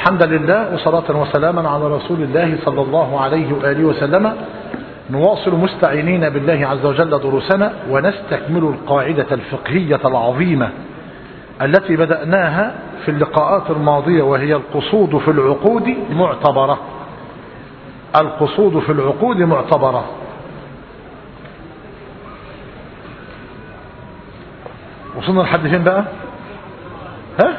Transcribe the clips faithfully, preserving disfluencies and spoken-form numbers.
الحمد لله وصلاة وسلاما على رسول الله صلى الله عليه وآله وسلم. نواصل مستعينين بالله عز وجل دروسنا ونستكمل القاعدة الفقهية العظيمة التي بدأناها في اللقاءات الماضية، وهي القصود في العقود معتبرة. القصود في العقود معتبرة. وصلنا لحد فين بقى؟ ها؟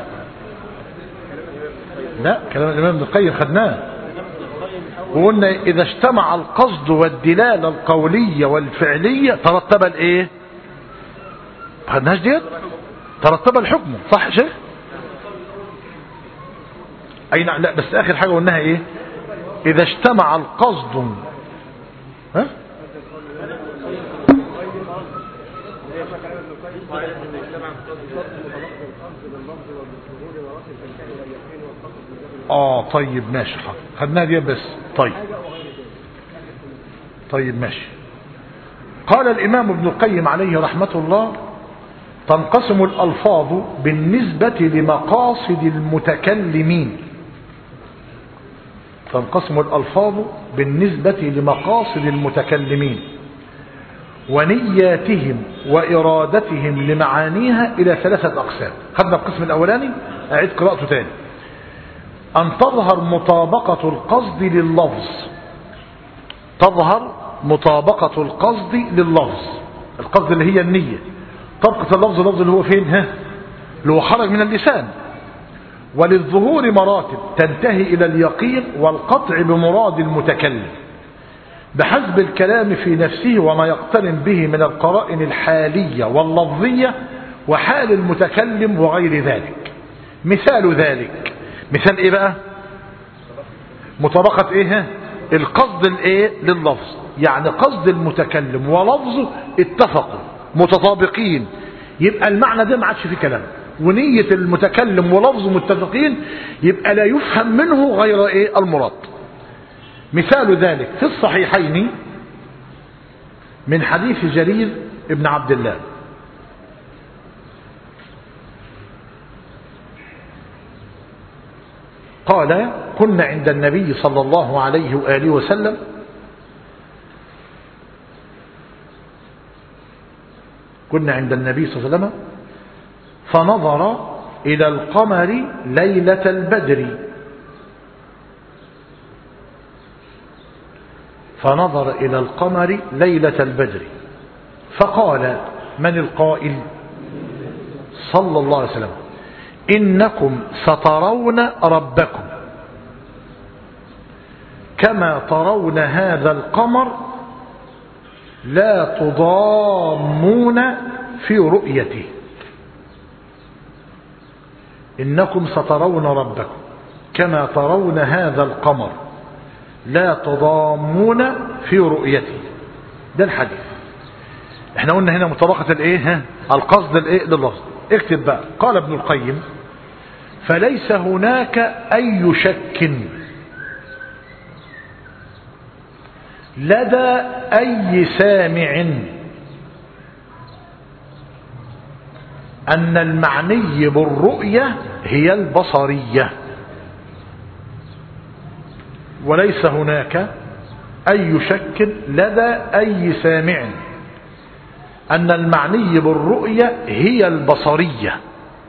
لا، كلام الإمام ابن القيم خدناه، وقلنا إذا اجتمع القصد والدلالة القولية والفعلية ترتب الإيه؟ خدناش ديت؟ ترتب الحكم، صح يا شيخ؟ أي نعم. لا بس آخر حاجة قلناها إيه؟ إذا اجتمع القصد، ها؟ اه طيب ماشي، حاضر، خدناها دي بس. طيب طيب ماشي. قال الإمام ابن القيم عليه رحمة الله: تنقسم الألفاظ بالنسبة لمقاصد المتكلمين. تنقسم الألفاظ بالنسبة لمقاصد المتكلمين ونياتهم وإرادتهم لمعانيها إلى ثلاثة أقسام. خدنا القسم الأولاني، أعيد قراءته تاني: أن تظهر مطابقة القصد لللفظ. تظهر مطابقة القصد لللفظ. القصد اللي هي النية. طبقة اللفظ، اللفظ اللي هو فين؟ ها؟ اللي هو خرج من اللسان. وللظهور مراتب تنتهي إلى اليقين والقطع بمراد المتكلم بحسب الكلام في نفسه وما يقترن به من القرائن الحالية واللفظية وحال المتكلم وغير ذلك. مثال ذلك، مثال ايه بقى؟ مطابقة ايه؟ القصد الايه لللفظ، يعني قصد المتكلم ولفظه اتفقوا متطابقين، يبقى المعنى ده ما عادش فيه كلام. ونية المتكلم ولفظه متفقين، يبقى لا يفهم منه غير ايه المراد. مثال ذلك في الصحيحين من حديث جرير ابن عبد الله قال: كنا عند النبي صلى الله عليه وآله وسلم كنا عند النبي صلى الله عليه وسلم فنظر إلى القمر ليلة البدر فنظر إلى القمر ليلة البدر فقال: من القائل؟ صلى الله عليه وسلم: إنكم سترون ربكم كما ترون هذا القمر لا تضامون في رؤيته. إنكم سترون ربكم كما ترون هذا القمر لا تضامون في رؤيته. ده الحديث. احنا قلنا هنا مطابقة الايه؟ القصد الايه لللفظ. اكتب بقى. قال ابن القيم: فليس هناك أي شك لدى أي سامع أن المعني بالرؤية هي البصرية. وليس هناك أي شك لدى أي سامع أن المعني بالرؤية هي البصرية.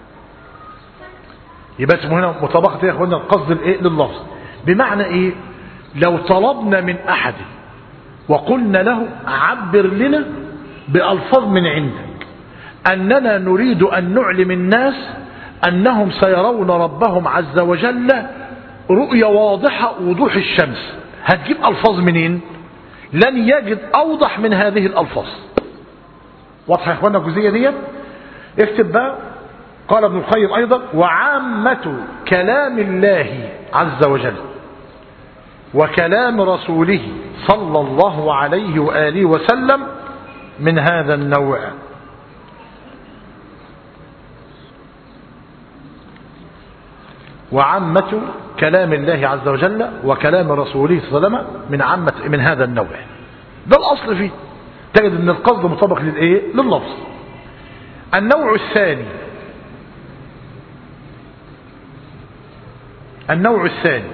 يبقى اسمه هنا مطابقة يا اخوانا القصد الايه لللفظ. بمعنى ايه؟ لو طلبنا من احد وقلنا له: عبر لنا بألفاظ من عندك أننا نريد أن نعلم الناس أنهم سيرون ربهم عز وجل رؤية واضحة وضوح الشمس، هتجيب ألفاظ منين؟ لن يجد أوضح من هذه الألفاظ. واضح يا اخوانا الجزئية دي؟ اكتب بقى. قال ابن القيم أيضا: وعامة كلام الله عز وجل وكلام رسوله صلى الله عليه وآله وسلم من هذا النوع. وعامة كلام الله عز وجل وكلام رسوله صلى الله عليه وسلم من عامة من هذا النوع. ده الأصل فيه. تجد أن القصد مطابق للإيه؟ لللفظ. النوع الثاني النوع الثاني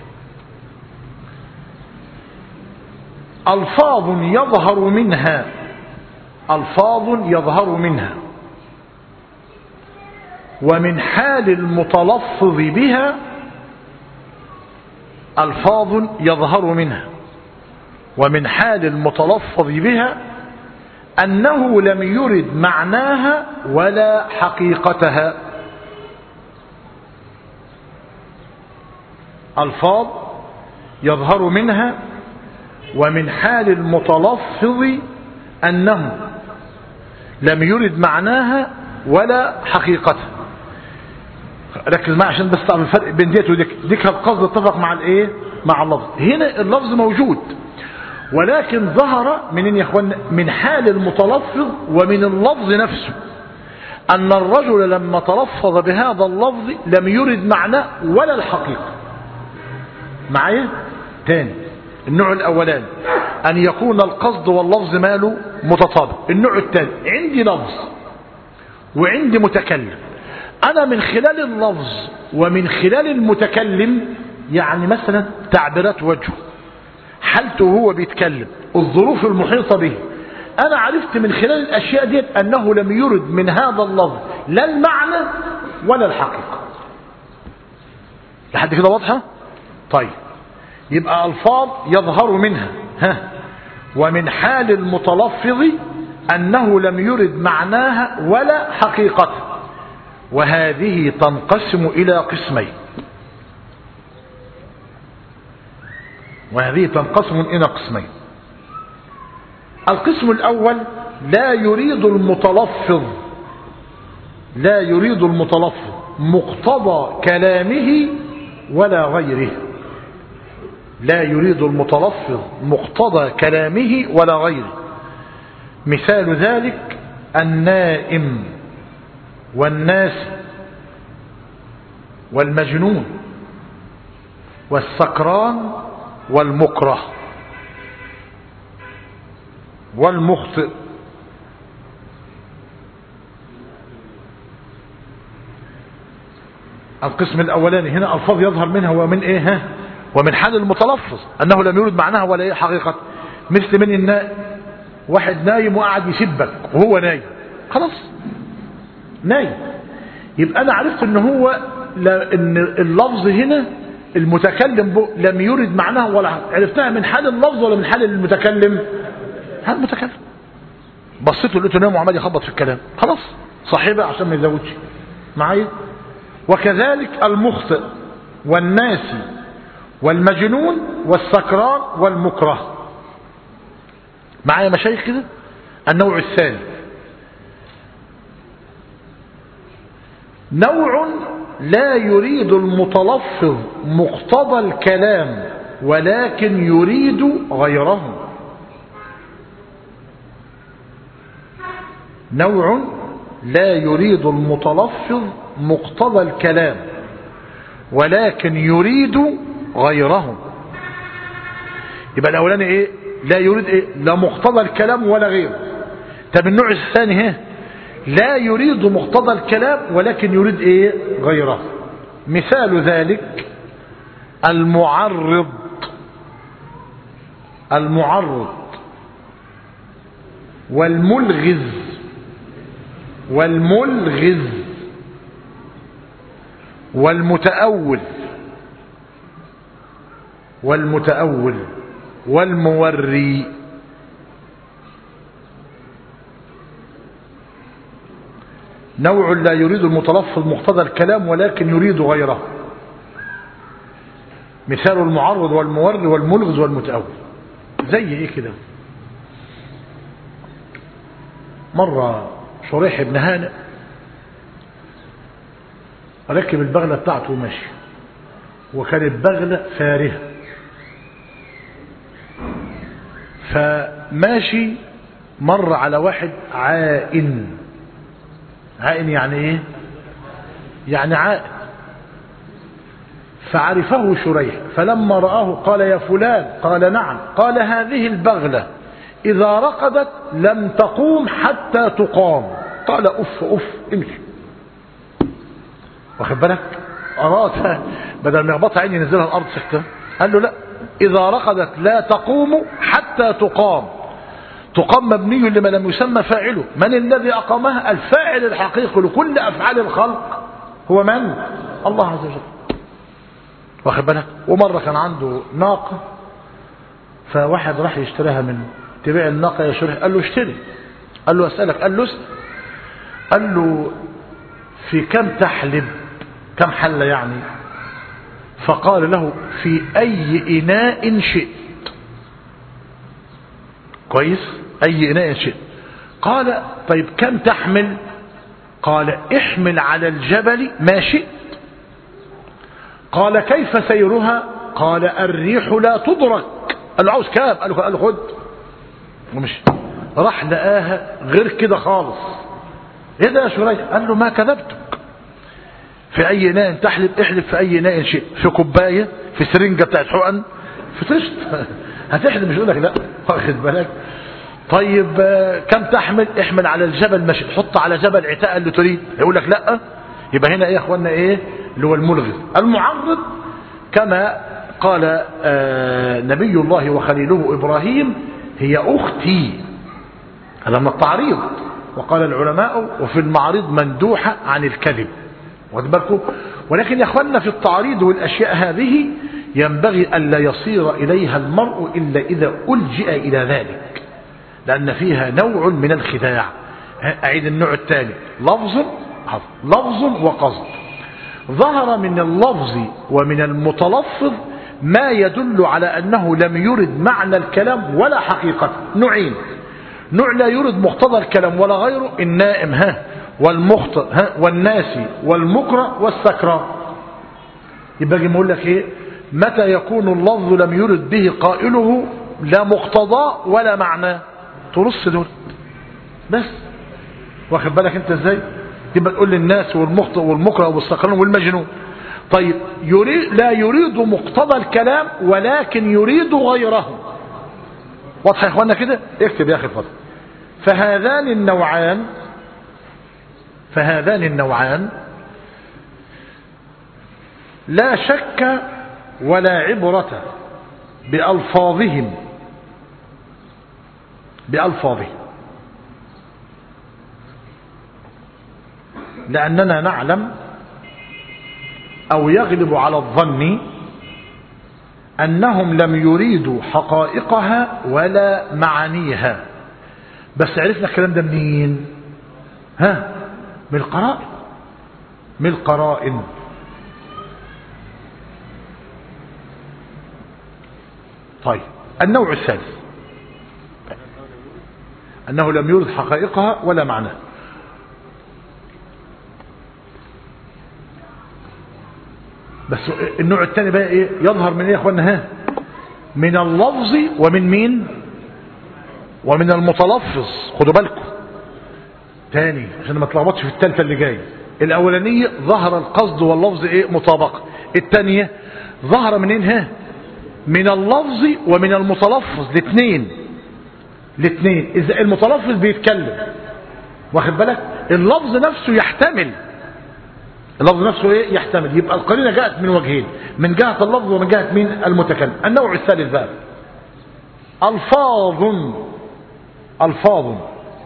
ألفاظ يظهر منها ألفاظ يظهر منها ومن حال المتلفظ بها ألفاظ يظهر منها ومن حال المتلفظ بها أنه لم يرد معناها ولا حقيقتها. ألفاظ يظهر منها ومن حال المتلفظ أنه لم يرد معناها ولا حقيقتها. ركز معي عشان بس تعرف الفرق بين ديت وديك. ديك القصد اتفق مع الايه؟ مع اللفظ. هنا اللفظ موجود ولكن ظهر منين يا اخوان؟ من حال المتلفظ ومن اللفظ نفسه، أن الرجل لما تلفظ بهذا اللفظ لم يرد معناه ولا الحقيقة. معايا؟ تاني، النوع الأولاني أن يكون القصد واللفظ ماله متطابق. النوع الثاني عندي لفظ وعندي متكلم، أنا من خلال اللفظ ومن خلال المتكلم، يعني مثلا تعبيرات وجهه، حالته هو بيتكلم، الظروف المحيطة به، أنا عرفت من خلال الأشياء دي أنه لم يرد من هذا اللفظ لا المعنى ولا الحقيقة. لحد كده واضحة؟ طيب، يبقى ألفاظ يظهر منها ها ومن حال المتلفظ أنه لم يرد معناها ولا حقيقتها، وهذه تنقسم إلى قسمين وهذه تنقسم إلى قسمين القسم الأول لا يريد المتلفظ لا يريد المتلفظ مقتضى كلامه ولا غيره. لا يريد المتلفظ مقتضى كلامه ولا غيره. مثال ذلك النائم والناس والمجنون والسكران والمكره والمخطئ. القسم الأولاني هنا ألفاظ يظهر منها ومن إيه ها ومن حال المتلفظ أنه لم يرد معناها ولا إيه حقيقة. مثل من النائم، واحد نايم وقعد يسبك وهو نايم، خلاص نايم، يبقى أنا عرفت أن هو إن اللفظ هنا المتكلم لم يرد معناها ولا عرفتها من حال اللفظ ولا من حال المتكلم؟ حال المتكلم. بصيته لقيته نايم وعمال يخبط في الكلام، خلاص صاحبه عشان ما يزودش معايا. وكذلك المخطئ والناسي والمجنون والسكران والمكره. معايا مشايخ كده؟ النوع الثاني نوع لا يريد المتلفظ مقتضى الكلام ولكن يريد غيره. نوع لا يريد المتلفظ مقتضى الكلام ولكن يريد غيره. يبقى الأولاني إيه؟ لا يريد إيه؟ لا مقتضى الكلام ولا غيره. طب النوع الثاني إيه؟ لا يريد مقتضى الكلام ولكن يريد إيه؟ غيره. مثال ذلك المعرض المعرض والملغز والملغز والمتأول والمتأول والموري. نوع لا يريد المتلفظ مقتضى الكلام ولكن يريد غيره. مثال المعرض والموري والملغز والمتأول. زي ايه كده؟ مرة شريح بن هانئ ركب البغلة بتاعته وماشي، وكانت بغلة فارهة، فماشي مر على واحد عائن. عائن يعني ايه؟ يعني عائن. فعرفه شريح، فلما رآه قال يا فلان، قال نعم، قال هذه البغلة إذا رقدت لم تقوم حتى تقام. قال أف أف امشي. واخد بالك؟ أراد بدل ما يخبطها عين ينزلها الأرض سكتة. قال له لا، إذا رقدت لا تقوم حتى تقام. تقام مبني لما لم يسمى فاعله. من الذي أقامها؟ الفاعل الحقيقي لكل أفعال الخلق هو من؟ الله عز وجل. واخد بالك؟ ومرة كان عنده ناقة، فواحد راح يشتريها منه، تبيع الناقة يا شريح؟ قال له اشتري. قال له أسألك؟ قال له اسأل. قال له في كم تحلب؟ كم حلة يعني؟ فقال له في أي إناء شئت. كويس؟ أي إناء شئت. قال طيب كم تحمل؟ قال احمل على الجبل ما شئت. قال كيف سيرها؟ قال الريح لا تدرك. قال له عاوز كام؟ قال له قال له خد ومشي. راح لقاها غير كده خالص. ايه ده يا شريح؟ قال له ما كذبتك. في اي اناء تحلب؟ احلب في اي اناء شئت. في كوبايه، في سرنجه بتاعت حقن، في طشت هتحلب، مش يقول لك لا. واخد بالك؟ طيب كم تحمل؟ احمل على الجبل ماشي. حط على جبل عتاء اللي تريد. يقول لك لا. يبقى هنا ايه يا اخوانا؟ ايه اللي هو الملغي المعرض؟ كما قال آه نبي الله وخليله ابراهيم هي اختي. هذا من التعريض. وقال العلماء وفي المعارض مندوحه عن الكذب. واخد بالكم؟ ولكن يا اخوانا في التعريض والاشياء هذه ينبغي الا يصير اليها المرء الا اذا الجئ الى ذلك، لان فيها نوع من الخداع. اعيد النوع الثاني: لفظ لفظ وقصد. ظهر من اللفظ ومن المتلفظ ما يدل على انه لم يرد معنى الكلام ولا حقيقته. نوعين: نوع لا يرد مقتضى الكلام ولا غيره، النائم ها والمخطئ ها والناسي والمقرأ والسكران. يبقى اجي اقول لك ايه؟ متى يكون اللفظ لم يرد به قائله لا مقتضى ولا معنى؟ ترص دول بس. واخد بالك انت ازاي؟ يبقى تقول للناس والمخطئ والمقرأ والسكران والمجنون. طيب يريد لا يريد مقتضى الكلام ولكن يريد غيره. واضح يا اخوانا كده؟ اكتب يا اخي الفضل. فهذان النوعان فهذان النوعان لا شك ولا عبرة بألفاظهم بألفاظهم لأننا نعلم أو يغلب على الظن أنهم لم يريدوا حقائقها ولا معانيها. بس عرفنا الكلام ده منين؟ ها؟ من القرائن. من القرائن. طيب النوع الثالث أنه لم يرد حقائقها ولا معناها. بس النوع الثاني بقى ايه؟ يظهر من ايه يا اخوانا؟ ها؟ من اللفظ ومن مين؟ ومن المتلفظ. خدوا بالكم تاني عشان ما تلخبطش في الثالثه اللي جايه. الاولانيه ظهر القصد واللفظ ايه؟ مطابقه. الثانيه ظهر منين؟ ها؟ من اللفظ ومن المتلفظ. الاثنين الاثنين. اذا المتلفظ بيتكلم، واخد بالك؟ اللفظ نفسه يحتمل اللفظ نفسه ايه؟ يحتمل. يبقى القرينه جاءت من وجهين: من جهه اللفظ ومن جهه مين؟ المتكلم. النوع الثالث بقى الفاظ الفاظ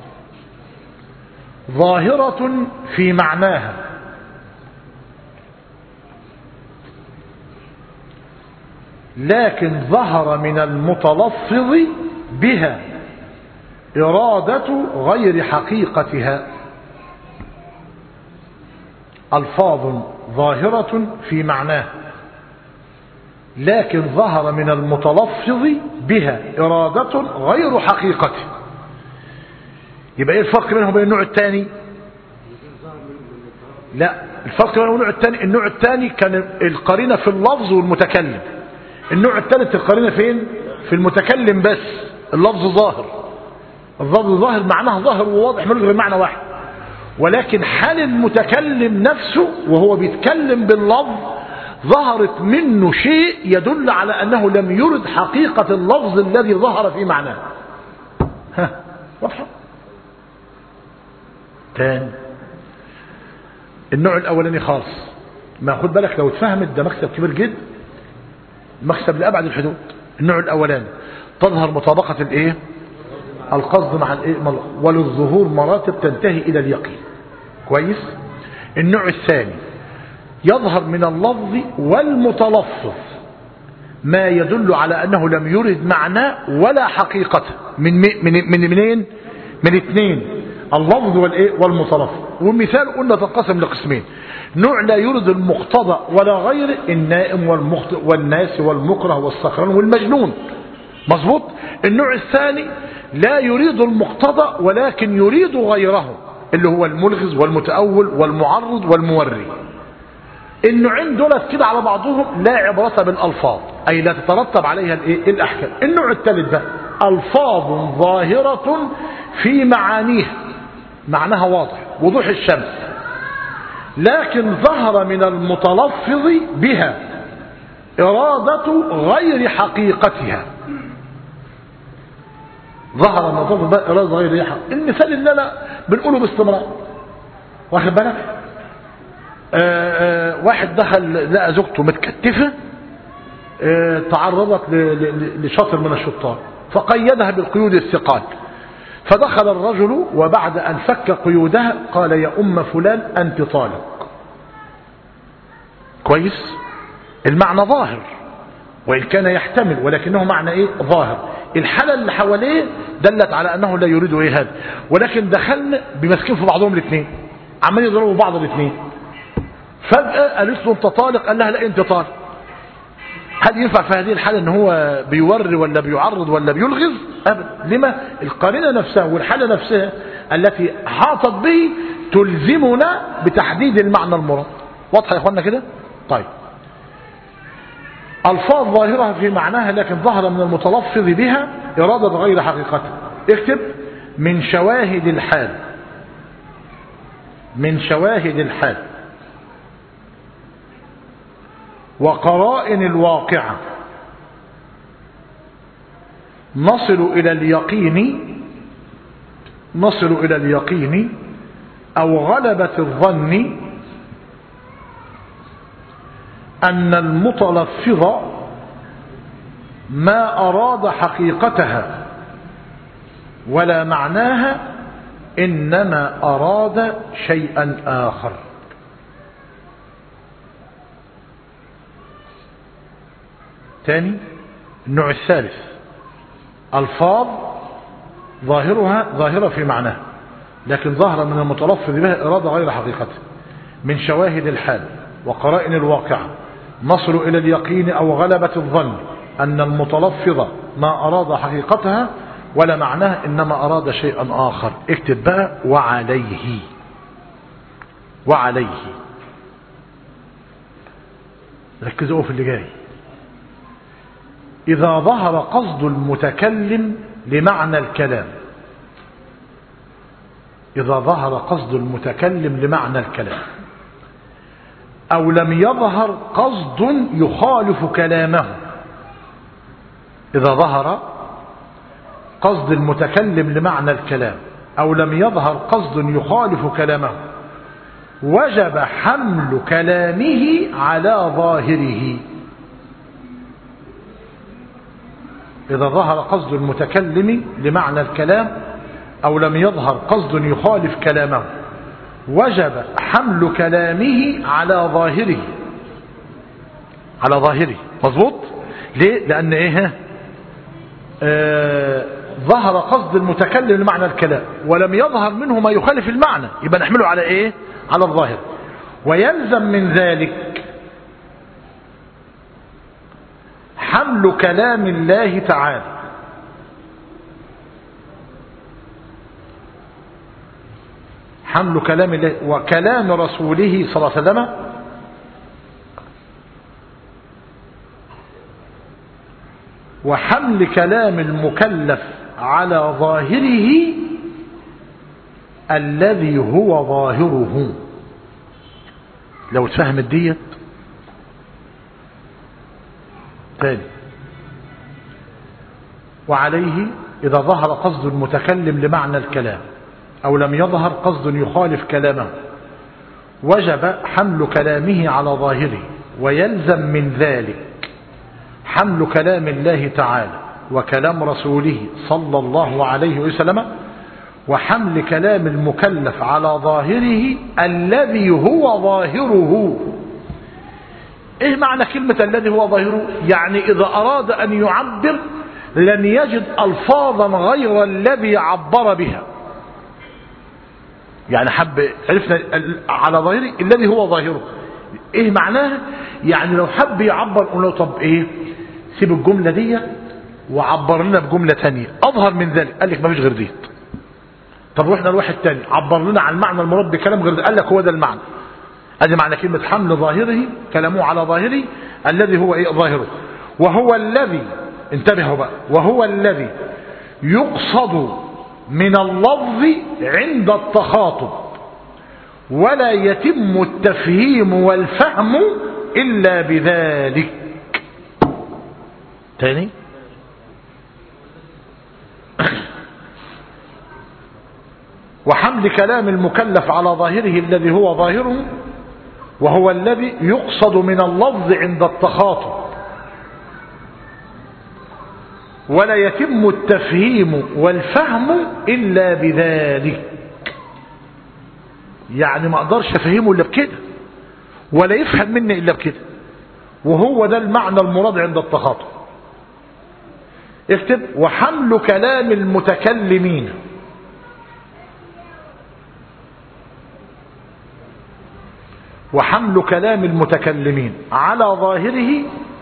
ظاهرة في معناها لكن ظهر من المتلفظ بها إرادة غير حقيقتها. ألفاظ ظاهرة في معناها لكن ظهر من المتلفظ بها إرادة غير حقيقته. يبقى ايه الفرق بينهم وبين النوع الثاني؟ لا، الفرق بينهم وبين النوع الثاني: النوع الثاني كان القرينة في اللفظ والمتكلم. النوع الثالث القرينة فين؟ في المتكلم بس. اللفظ ظاهر، اللفظ ظاهر معناه ظاهر وواضح ملوش غير معنى واحد، ولكن حال المتكلم نفسه وهو بيتكلم باللفظ ظهرت منه شيء يدل على أنه لم يرد حقيقة اللفظ الذي ظهر في معناه. ها واضحة؟ تاني النوع الأولاني خالص ما خد بالك لو اتفهمت ده مكسب كبير جدا، مكسب لأبعد الحدود. النوع الأولاني تظهر مطابقة الايه القصد مع الايه، وللظهور مراتب تنتهي إلى اليقين. كويس. النوع الثاني يظهر من اللفظ والمتلفظ ما يدل على أنه لم يرد معناه ولا حقيقته. من من من منين؟ من اثنين، اللفظ والايه والمتلفظ. والمثال قلنا تنقسم لقسمين: نوع لا يرد المقتضى ولا غيره، النائم والمخطئ والناس والمكره والسكران والمجنون. مظبوط. النوع الثاني لا يريد المقتضى ولكن يريد غيره، اللي هو الملغز والمتأول والمعرض والموري. النوعين دولت كده على بعضهم لا عبرة بالألفاظ، أي لا تترتب عليها الايه الأحكام. النوع الثالث بقى ألفاظ ظاهرة في معانيها، معناها واضح وضوح الشمس، لكن ظهر من المتلفظ بها إرادة غير حقيقتها. ظهر من المتلفظ بها إرادة غير حقيقتها. المثال اللي أنا بنقوله باستمرار، واخد بالك؟ آآ آآ واحد دخل لقى زوجته متكتفة، تعرضت لشطر من الشطار فقيدها بالقيود الثقال، فدخل الرجل وبعد أن فك قيودها قال: يا أم فلان أنت طالق. كويس. المعنى ظاهر وإن كان يحتمل، ولكنه معنى إيه؟ ظاهر. الحالة اللي حواليه دلت على أنه لا يريد إيه هذا، ولكن دخلنا بمسكين في بعضهم الاثنين، عمال يضربوا بعض الاثنين. فجأة قالت له أنت طالق، قال لها لا أنت طالق. هل ينفع في هذه الحالة ان هو بيوري ولا بيعرض ولا بيلغز؟ ابدا. لما؟ القرينة نفسها والحالة نفسها التي حاطت به تلزمنا بتحديد المعنى المراد. واضحة يا اخوانا كده؟ طيب. الفاظ ظاهرة في معناها لكن ظهر من المتلفظ بها إرادة غير حقيقتها. اكتب: من شواهد الحال، من شواهد الحال وقرائن الواقعة نصل إلى اليقين، نصل إلى اليقين أو غلبة الظن أن المتلفظ ما أراد حقيقتها ولا معناها، إنما أراد شيئا آخر. ثاني النوع الثالث ألفاظ ظاهرها ظاهرة في معناها لكن ظهر من المتلفظ بها إرادة غير حقيقته. من شواهد الحال وقرائن الواقعة نصل إلى اليقين أو غلبة الظن أن المتلفظ ما أراد حقيقتها ولا معناه إنما أراد شيئا آخر. اكتب بقى: وعليه، وعليه. ركزوا في اللي جاي. إذا ظهر قصد المتكلم لمعنى الكلام، إذا ظهر قصد المتكلم لمعنى الكلام أو لم يظهر قصد يخالف كلامه، إذا ظهر قصد المتكلم لمعنى الكلام أو لم يظهر قصد يخالف كلامه وجب حمل كلامه على ظاهره. إذا ظهر قصد المتكلم لمعنى الكلام أو لم يظهر قصد يخالف كلامه وجب حمل كلامه على ظاهره، على ظاهره. مظبوط. ليه؟ لأن إيه؟ آه ظهر قصد المتكلم لمعنى الكلام ولم يظهر منه ما يخالف المعنى، يبقى نحمله على إيه؟ على الظاهر. ويلزم من ذلك حمل كلام الله تعالى حمل كلام الله وكلام رسوله صلى الله عليه وسلم وحمل كلام المكلف على ظاهره الذي هو ظاهره. لو تفهم الديت تاني. وعليه إذا ظهر قصد المتكلم لمعنى الكلام أو لم يظهر قصد يخالف كلامه وجب حمل كلامه على ظاهره، ويلزم من ذلك حمل كلام الله تعالى وكلام رسوله صلى الله عليه وسلم، وحمل كلام المكلف على ظاهره الذي هو ظاهره. ايه معنى كلمة الذي هو ظاهره؟ يعني اذا اراد ان يعبر لن يجد الفاظا غير الذي عبر بها. يعني حب عرفنا على ظاهره الذي هو ظاهره، ايه معناها؟ يعني لو حب يعبر قول له طب ايه، سيب الجملة دي وعبر لنا بجملة تانية اظهر من ذلك، قال لك ما فيش غير دي. طب رحنا لواحد تاني عبر لنا عن المعنى المراد بكلام غير ده، قال لك هو ده المعنى. ادي معنى كلمة حمل ظاهره، كلامه على ظاهره الذي هو ايه ظاهره. وهو الذي، انتبهوا بقى، وهو الذي يقصد من اللفظ عند التخاطب، ولا يتم التفهيم والفهم إلا بذلك. تاني وحمل كلام المكلف على ظاهره الذي هو ظاهره، وهو الذي يقصد من اللفظ عند التخاطب، ولا يتم التفهيم والفهم إلا بذلك. يعني ما اقدرش افهمه الا بكده، ولا يفهم مني الا بكده، وهو ده المعنى المراد عند التخاطب. اكتب وحمل كلام المتكلمين وحمل كلام المتكلمين على ظاهره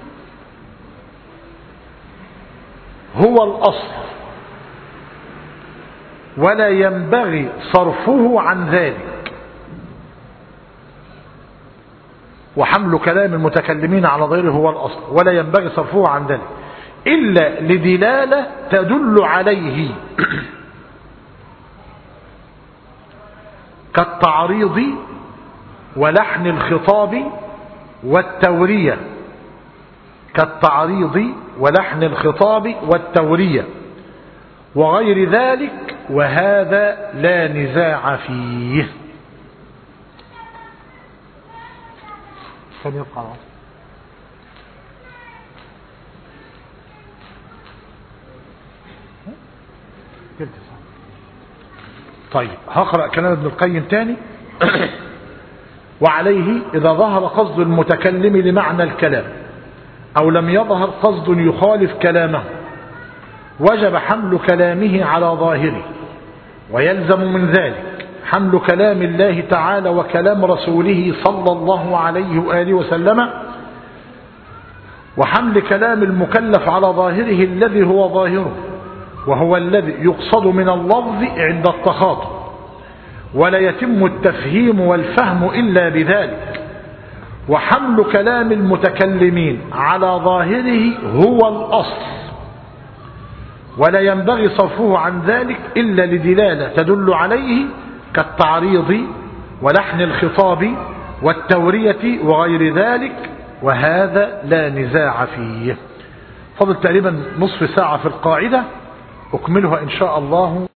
هو الأصل، ولا ينبغي صرفه عن ذلك. وحمل كلام المتكلمين على ظاهره هو الأصل، ولا ينبغي صرفه عن ذلك إلا لدلالة تدل عليه كالتعريض ولحن الخطاب والتورية، كالتعريض ولحن الخطاب والتورية وغير ذلك، وهذا لا نزاع فيه. طيب هقرأ كلام ابن القيم تاني. وعليه إذا ظهر قصد المتكلم لمعنى الكلام أو لم يظهر قصد يخالف كلامه وجب حمل كلامه على ظاهره، ويلزم من ذلك حمل كلام الله تعالى وكلام رسوله صلى الله عليه وآله وسلم، وحمل كلام المكلف على ظاهره الذي هو ظاهره، وهو الذي يقصد من اللفظ عند التخاطب، ولا يتم التفهيم والفهم إلا بذلك. وحمل كلام المتكلمين على ظاهره هو الأصل، ولا ينبغي صرفه عن ذلك إلا لدلالة تدل عليه كالتعريض ولحن الخطاب والتورية وغير ذلك، وهذا لا نزاع فيه. فضل تقريبا نصف ساعة في القاعدة، أكملها إن شاء الله.